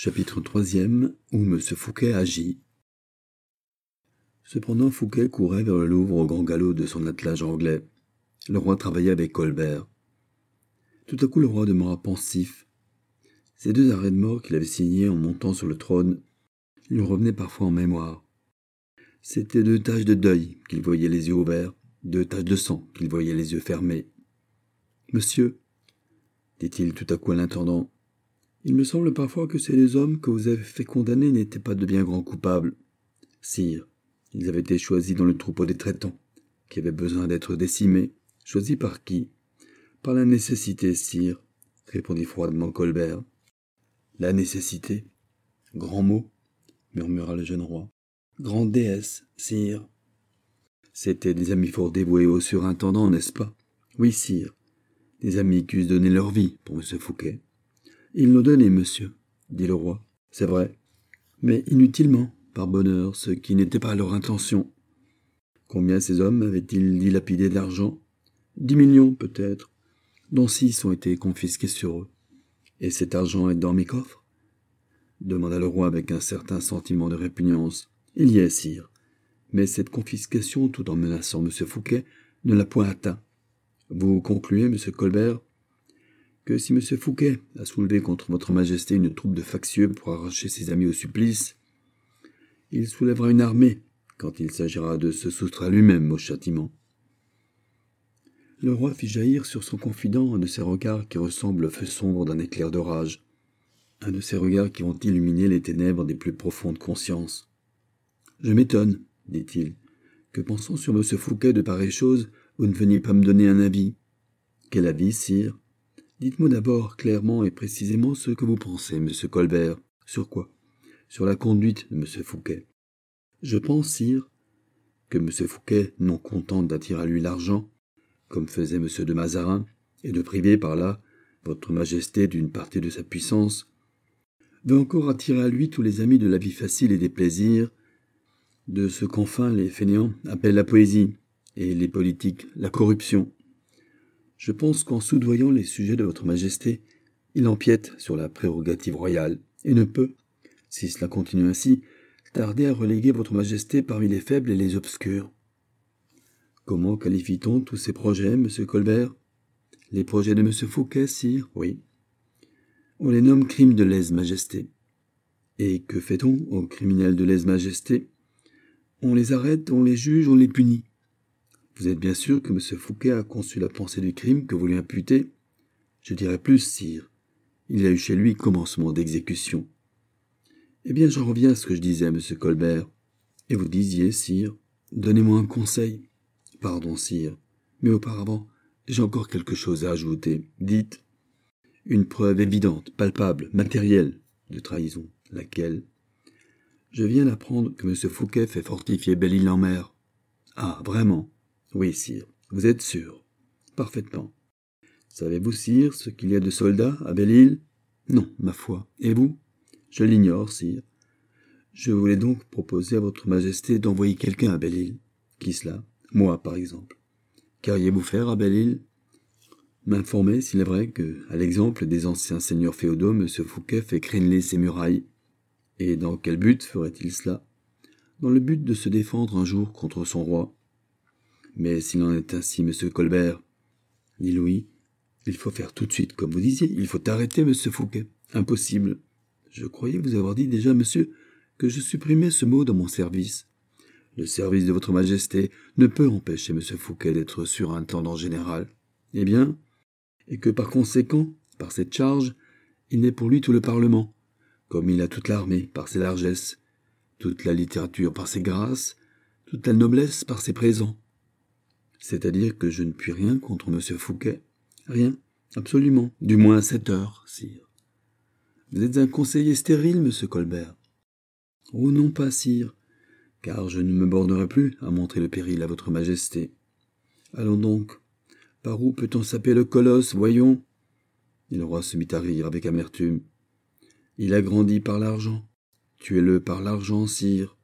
Chapitre 3e, où M. Fouquet agit. Cependant, Fouquet courait vers le Louvre au grand galop de son attelage anglais. Le roi travaillait avec Colbert. Tout à coup, le roi demeura pensif. Ces deux arrêts de mort qu'il avait signés en montant sur le trône lui revenaient parfois en mémoire. C'étaient deux taches de deuil qu'il voyait les yeux ouverts, deux taches de sang qu'il voyait les yeux fermés. « Monsieur, dit-il tout à coup à l'intendant, il me semble parfois que ces deux hommes que vous avez fait condamner n'étaient pas de bien grands coupables. Sire, ils avaient été choisis dans le troupeau des traitants, qui avaient besoin d'être décimés. Choisis par qui? Par la nécessité, sire, répondit froidement Colbert. La nécessité? Grand mot, murmura le jeune roi. Grande déesse, sire. C'étaient des amis fort dévoués au surintendant, n'est-ce pas? Oui, sire. Des amis qui eussent donné leur vie pour M. Fouquet. Ils l'ont donné, monsieur, dit le roi. C'est vrai. Mais inutilement, par bonheur, ce qui n'était pas leur intention. Combien ces hommes avaient-ils dilapidé d'argent? 10 millions, peut-être, dont 6 ont été confisqués sur eux. Et cet argent est dans mes coffres? Demanda le roi avec un certain sentiment de répugnance. Il y est, sire. Mais cette confiscation, tout en menaçant M. Fouquet, ne l'a point atteint. Vous concluez, M. Colbert, que si M. Fouquet a soulevé contre votre majesté une troupe de factieux pour arracher ses amis au supplice, il soulèvera une armée quand il s'agira de se soustraire lui-même au châtiment. Le roi fit jaillir sur son confident un de ces regards qui ressemblent au feu sombre d'un éclair d'orage, un de ces regards qui vont illuminer les ténèbres des plus profondes consciences. « Je m'étonne, dit-il, que pensant sur M. Fouquet de pareilles choses, vous ne veniez pas me donner un avis. Quel avis, sire? Dites-moi d'abord clairement et précisément ce que vous pensez, M. Colbert. Sur quoi? Sur la conduite de M. Fouquet. Je pense, sire, que M. Fouquet, non content d'attirer à lui l'argent, comme faisait M. de Mazarin, et de priver par là votre majesté d'une partie de sa puissance, veut encore attirer à lui tous les amis de la vie facile et des plaisirs, de ce qu'enfin les fainéants appellent la poésie, et les politiques la corruption. Je pense qu'en soudoyant les sujets de votre majesté, il empiète sur la prérogative royale, et ne peut, si cela continue ainsi, tarder à reléguer votre majesté parmi les faibles et les obscurs. Comment qualifie-t-on tous ces projets, M. Colbert? Les projets de M. Fouquet, sire, oui. On les nomme crimes de lèse-majesté. Et que fait-on aux criminels de lèse-majesté? On les arrête, on les juge, on les punit. Vous êtes bien sûr que M. Fouquet a conçu la pensée du crime que vous lui imputez? Je dirais plus, sire. Il y a eu chez lui commencement d'exécution. Eh bien, j'en reviens à ce que je disais, M. Colbert. Et vous disiez, sire, donnez-moi un conseil. Pardon, sire, mais auparavant, j'ai encore quelque chose à ajouter. Dites. Une preuve évidente, palpable, matérielle de trahison. Laquelle? Je viens d'apprendre que M. Fouquet fait fortifier Belle-Île-en-Mer. Ah, vraiment? Oui, sire. Vous êtes sûr? Parfaitement. Savez-vous, sire, ce qu'il y a de soldats à Belle-Île? Non, ma foi. Et vous? Je l'ignore, sire. Je voulais donc proposer à votre majesté d'envoyer quelqu'un à Belle-Île. Qui cela? Moi, par exemple. Qu'iriez-vous faire à Belle-Île? M'informer, s'il est vrai que, à l'exemple des anciens seigneurs féodaux, M. Fouquet fait créneler ses murailles. Et dans quel but ferait-il cela? Dans le but de se défendre un jour contre son roi. Mais s'il en est ainsi, M. Colbert, dit Louis, il faut faire tout de suite, comme vous disiez, il faut arrêter M. Fouquet. Impossible. Je croyais vous avoir dit déjà, monsieur, que je supprimais ce mot dans mon service. Le service de votre majesté ne peut empêcher M. Fouquet d'être surintendant général. Eh bien, et que par conséquent, par cette charge, il n'est pour lui tout le Parlement, comme il a toute l'armée par ses largesses, toute la littérature par ses grâces, toute la noblesse par ses présents. C'est-à-dire que je ne puis rien contre M. Fouquet. Rien, absolument, du moins à cette heure, sire. Vous êtes un conseiller stérile, M. Colbert. Oh non pas, sire, car je ne me bornerai plus à montrer le péril à votre majesté. Allons donc, par où peut-on saper le colosse, voyons? Et le roi se mit à rire avec amertume. Il a grandi par l'argent. Tuez-le par l'argent, sire.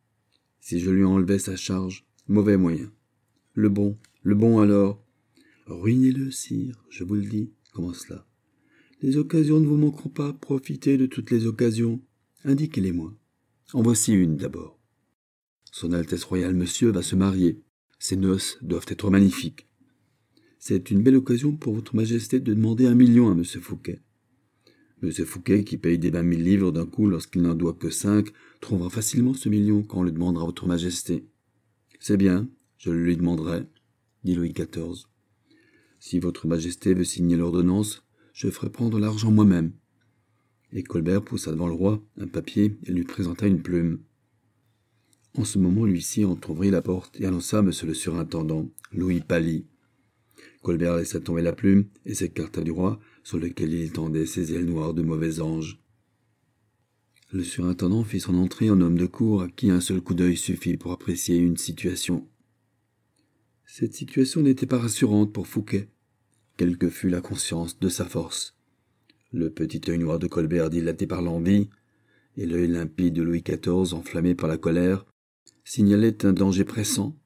Si je lui enlevais sa charge, mauvais moyen. Le bon alors. Ruinez-le, sire, je vous le dis. Comment cela? Les occasions ne vous manqueront pas, profitez de toutes les occasions. Indiquez-les-moi. En voici une d'abord. Son Altesse royale Monsieur va se marier. Ses noces doivent être magnifiques. C'est une belle occasion pour votre Majesté de demander 1 million à M. Fouquet. M. Fouquet, qui paye des 20 000 livres d'un coup lorsqu'il n'en doit que 5, trouvera facilement ce million quand on le demandera à votre Majesté. C'est bien, je le lui demanderai, dit Louis XIV. Si votre Majesté veut signer l'ordonnance, je ferai prendre l'argent moi-même. Et Colbert poussa devant le roi un papier et lui présenta une plume. En ce moment, l'huissier entr'ouvrit la porte et annonça monsieur le surintendant. Louis pâlit. Colbert laissa tomber la plume et s'écarta du roi, sur lequel il tendait ses ailes noires de mauvais ange. Le surintendant fit son entrée en homme de cour à qui un seul coup d'œil suffit pour apprécier une situation. Cette situation n'était pas rassurante pour Fouquet, quelle que fût la conscience de sa force. Le petit œil noir de Colbert dilaté par l'envie, et l'œil limpide de Louis XIV enflammé par la colère, signalaient un danger pressant.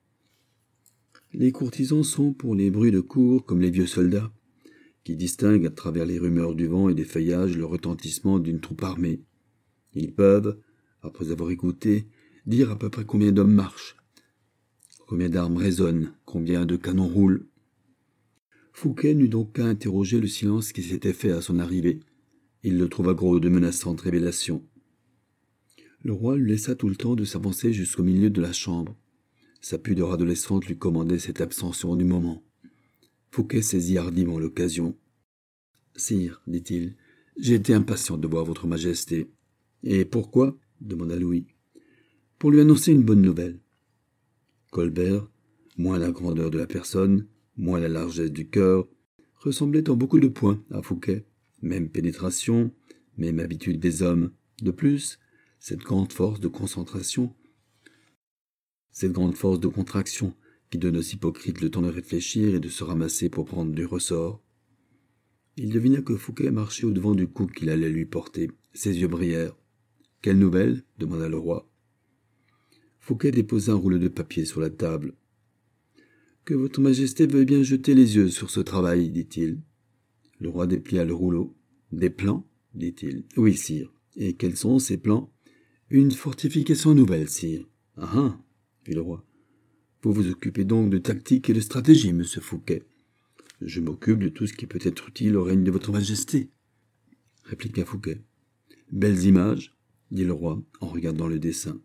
Les courtisans sont pour les bruits de cour comme les vieux soldats, qui distinguent à travers les rumeurs du vent et des feuillages le retentissement d'une troupe armée. Ils peuvent, après avoir écouté, dire à peu près combien d'hommes marchent, combien d'armes résonnent, combien de canons roulent. Fouquet n'eut donc qu'à interroger le silence qui s'était fait à son arrivée. Il le trouva gros de menaçantes révélations. Le roi lui laissa tout le temps de s'avancer jusqu'au milieu de la chambre. Sa pudeur adolescente lui commandait cette abstention du moment. Fouquet saisit hardiment l'occasion. « Sire, dit-il, j'ai été impatient de voir votre Majesté. »« Et pourquoi ?» demanda Louis. « Pour lui annoncer une bonne nouvelle. » Colbert, moins la grandeur de la personne, moins la largesse du cœur, ressemblait en beaucoup de points à Fouquet. Même pénétration, même habitude des hommes. De plus, cette grande force de concentration, cette grande force de contraction qui donne aux hypocrites le temps de réfléchir et de se ramasser pour prendre du ressort. Il devina que Fouquet marchait au-devant du coup qu'il allait lui porter. Ses yeux brillèrent. « Quelle nouvelle ?» demanda le roi. Fouquet déposa un rouleau de papier sur la table. « Que votre Majesté veuille bien jeter les yeux sur ce travail, dit-il. » Le roi déplia le rouleau. « Des plans ?» dit-il. « Oui, sire. Et quels sont ces plans ?»« Une fortification nouvelle, sire. »« Ah ah !» fit le roi. « Vous vous occupez donc de tactique et de stratégie, monsieur Fouquet. »« Je m'occupe de tout ce qui peut être utile au règne de votre Majesté, » répliqua Fouquet. « Belles images, » dit le roi en regardant le dessin.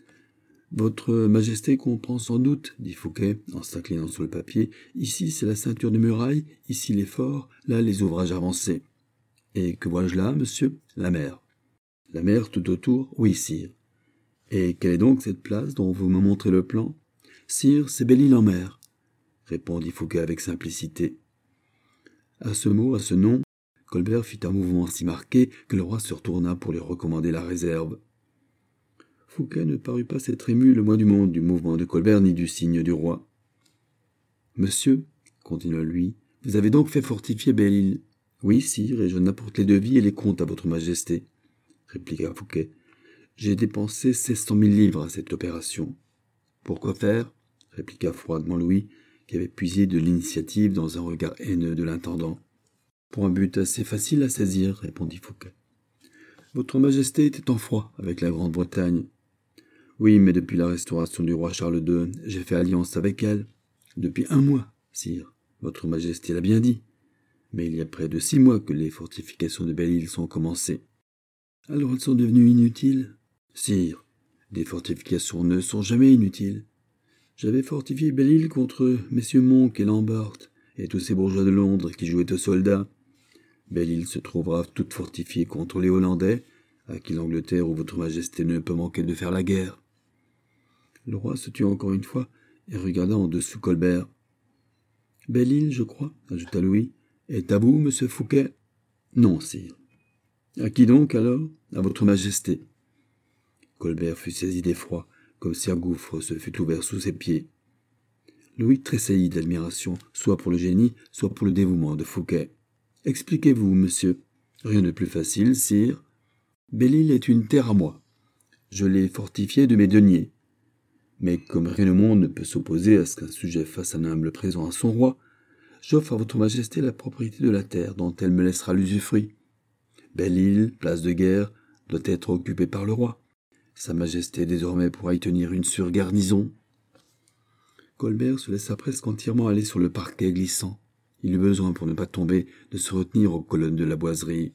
« Votre Majesté comprend sans doute, » dit Fouquet en s'inclinant sur le papier. « Ici, c'est la ceinture de muraille, ici les forts, là les ouvrages avancés. »« Et que vois-je là, monsieur ? » ?»« La mer. »« La mer tout autour ? » ?»« Oui, sire. »« Et quelle est donc cette place dont vous me montrez le plan ? » ?»« Sire, c'est Belle-Île-en-Mer, » répondit Fouquet avec simplicité. À ce mot, à ce nom, Colbert fit un mouvement si marqué que le roi se retourna pour lui recommander la réserve. Fouquet ne parut pas s'être ému le moins du monde du mouvement de Colbert ni du signe du roi. « Monsieur, » continua lui, « vous avez donc fait fortifier Belle-Île. »« Oui, sire, et je n'apporte les devis et les comptes à votre Majesté, » répliqua Fouquet. « J'ai dépensé 1600 000 livres à cette opération. »« Pourquoi faire ?» répliqua froidement Louis, qui avait puisé de l'initiative dans un regard haineux de l'intendant. « Pour un but assez facile à saisir, » répondit Fouquet. « Votre Majesté était en froid avec la Grande-Bretagne. »« Oui, mais depuis la restauration du roi Charles II, j'ai fait alliance avec elle. Depuis 1 mois, sire, votre Majesté l'a bien dit. Mais il y a près de 6 mois que les fortifications de Belle-Île sont commencées. Alors elles sont devenues inutiles ? Sire, des fortifications ne sont jamais inutiles. J'avais fortifié Belle-Île contre messieurs Monk et Lambert et tous ces bourgeois de Londres qui jouaient aux soldats. Belle-Île se trouvera toute fortifiée contre les Hollandais, à qui l'Angleterre ou votre Majesté ne peut manquer de faire la guerre. » Le roi se tut encore une fois et regarda en dessous Colbert. « Belle-Île, je crois, » ajouta Louis, « est à vous, monsieur Fouquet ? » ?»« Non, sire. »« À qui donc, alors ? » ?»« À votre Majesté. » Colbert fut saisi d'effroi, comme si un gouffre se fût ouvert sous ses pieds. Louis tressaillit d'admiration, soit pour le génie, soit pour le dévouement de Fouquet. « Expliquez-vous, monsieur. »« Rien de plus facile, sire. Belle-Île est une terre à moi. Je l'ai fortifiée de mes deniers. Mais comme rien au monde ne peut s'opposer à ce qu'un sujet fasse un humble présent à son roi, j'offre à votre majesté la propriété de la terre dont elle me laissera l'usufruit. Belle-Île, place de guerre, doit être occupée par le roi. Sa majesté désormais pourra y tenir une surgarnison. » Colbert se laissa presque entièrement aller sur le parquet glissant. Il eut besoin, pour ne pas tomber, de se retenir aux colonnes de la boiserie.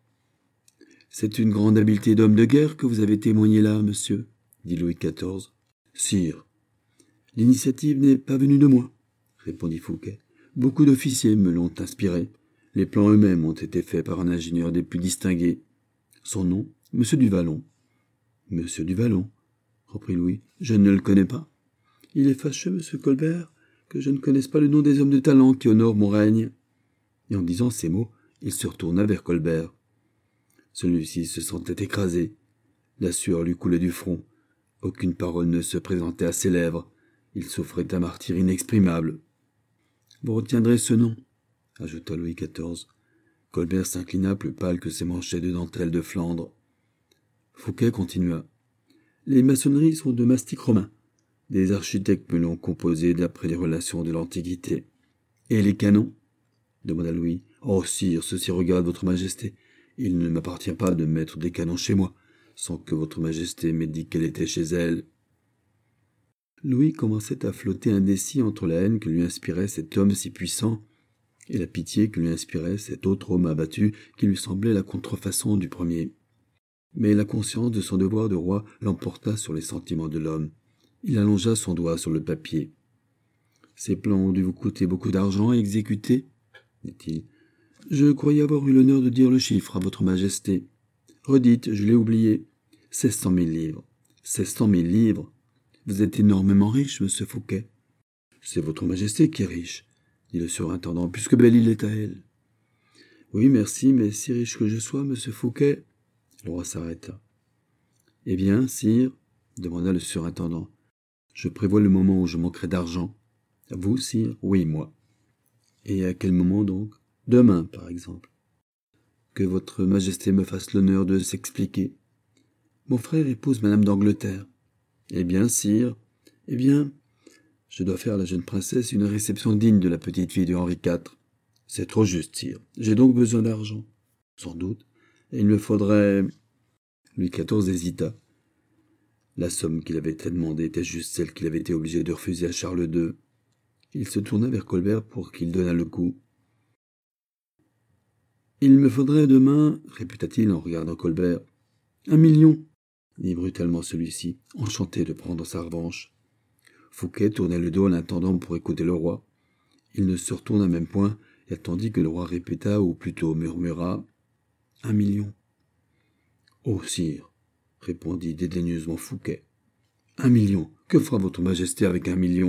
« C'est une grande habileté d'homme de guerre que vous avez témoignée là, monsieur, » dit Louis XIV. « Sire, l'initiative n'est pas venue de moi, » répondit Fouquet. « Beaucoup d'officiers me l'ont inspirée. Les plans eux-mêmes ont été faits par un ingénieur des plus distingués. Son nom, Monsieur du Vallon. »« Monsieur du Vallon, » reprit Louis, « je ne le connais pas. Il est fâcheux, monsieur Colbert, que je ne connaisse pas le nom des hommes de talent qui honorent mon règne. » Et en disant ces mots, il se retourna vers Colbert. Celui-ci se sentait écrasé. La sueur lui coulait du front. Aucune parole ne se présentait à ses lèvres. Il souffrait un martyre inexprimable. « Vous retiendrez ce nom, » ajouta Louis XIV. Colbert s'inclina plus pâle que ses manchettes de dentelle de Flandre. Fouquet continua. « Les maçonneries sont de mastic romain. Des architectes me l'ont composé d'après les relations de l'Antiquité. »« Et les canons ?» demanda Louis. « Oh, sire, ceci regarde votre majesté. Il ne m'appartient pas de mettre des canons chez moi, sans que votre majesté m'ait dit qu'elle était chez elle. » Louis commençait à flotter indécis entre la haine que lui inspirait cet homme si puissant et la pitié que lui inspirait cet autre homme abattu qui lui semblait la contrefaçon du premier. Mais la conscience de son devoir de roi l'emporta sur les sentiments de l'homme. Il allongea son doigt sur le papier. « Ces plans ont dû vous coûter beaucoup d'argent à exécuter, » dit-il. « Je croyais avoir eu l'honneur de dire le chiffre à votre majesté. Redites, je l'ai oublié. 1600 000 livres. 1600 000 livres. Vous êtes énormément riche, monsieur Fouquet. »« C'est votre majesté qui est riche, » dit le surintendant, « puisque Belle-Île est à elle. »« Oui, merci, mais si riche que je sois, monsieur Fouquet... » Le roi s'arrêta. « Eh bien, sire, » demanda le surintendant, « je prévois le moment où je manquerai d'argent. »« Vous, sire ? » ?»« Oui, moi. »« Et à quel moment donc ? » ?»« Demain, par exemple. »« Que votre majesté me fasse l'honneur de s'expliquer. »« Mon frère épouse madame d'Angleterre. »« Eh bien, sire, eh bien, je dois faire à la jeune princesse une réception digne de la petite fille de Henri IV. »« C'est trop juste, sire. J'ai donc besoin d'argent. »« Sans doute. Et il me faudrait... » Louis XIV hésita. La somme qu'il avait demandée était juste celle qu'il avait été obligé de refuser à Charles II. Il se tourna vers Colbert pour qu'il donnât le coup. « Il me faudrait demain, » répéta-t-il en regardant Colbert. « 1 million, » dit brutalement celui-ci, enchanté de prendre sa revanche. Fouquet tournait le dos à l'intendant pour écouter le roi. Il ne se retourna même point et attendit que le roi répéta, ou plutôt murmura, « 1 million. »« Oh, sire, » répondit dédaigneusement Fouquet. « 1 million. Que fera votre majesté avec 1 million ?»«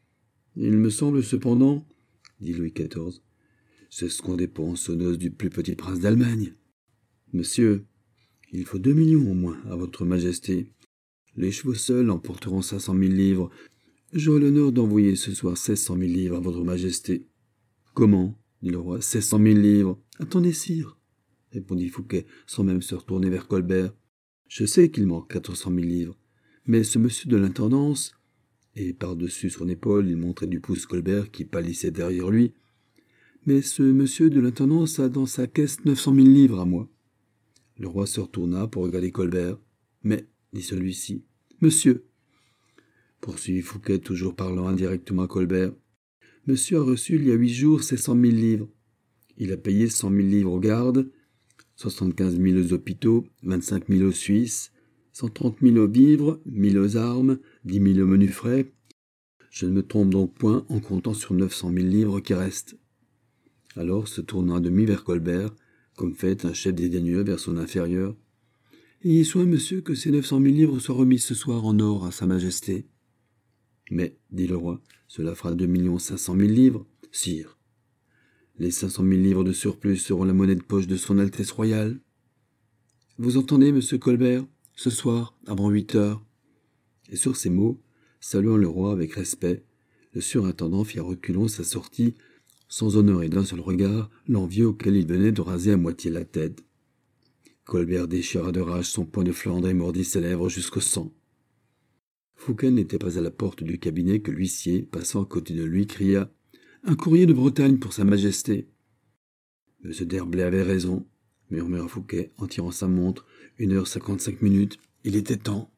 Il me semble cependant, » dit Louis XIV, « c'est ce qu'on dépense aux noces du plus petit prince d'Allemagne. Monsieur, il faut 2 millions au moins à votre majesté. Les chevaux seuls emporteront 500 000 livres. J'aurai l'honneur d'envoyer ce soir 1600 000 livres à votre majesté. »« Comment ?» dit le roi. « 1600 000 livres. Attendez, sire, » répondit Fouquet, sans même se retourner vers Colbert. « Je sais qu'il manque 400 000 livres, mais ce monsieur de l'intendance... » Et par-dessus son épaule, il montrait du pouce Colbert qui pâlissait derrière lui. « Mais ce monsieur de l'intendance a dans sa caisse 900 000 livres à moi. » Le roi se retourna pour regarder Colbert. « Mais, » dit celui-ci, « monsieur, » poursuivit Fouquet, toujours parlant indirectement à Colbert, « monsieur a reçu il y a 8 jours 700 000 livres. Il a payé 100 000 livres aux gardes, 75 000 aux hôpitaux, 25 000 aux Suisses, 130 000 aux vivres, 1 000 aux armes, 10 000 aux menus frais. Je ne me trompe donc point en comptant sur 900 000 livres qui restent. » Alors, se tournant à demi vers Colbert, comme fait un chef dédaigneux vers son inférieur, « Ayez soin, monsieur, que ces 900 000 livres soient remis ce soir en or à sa majesté. »« Mais, dit le roi, cela fera 2 500 000 livres, sire. Les 500 000 livres de surplus seront la monnaie de poche de son Altesse royale. Vous entendez, monsieur Colbert, ce soir, avant 8 heures. » Et sur ces mots, saluant le roi avec respect, le surintendant fit à reculons sa sortie, sans honorer d'un seul regard l'envieux auquel il venait de raser à moitié la tête. Colbert déchira de rage son poing de Flandre et mordit ses lèvres jusqu'au sang. Fouquet n'était pas à la porte du cabinet que l'huissier, passant à côté de lui, cria « Un courrier de Bretagne pour Sa Majesté. M. d'Herblay avait raison, murmura Fouquet en tirant sa montre. 1h55. Il était temps.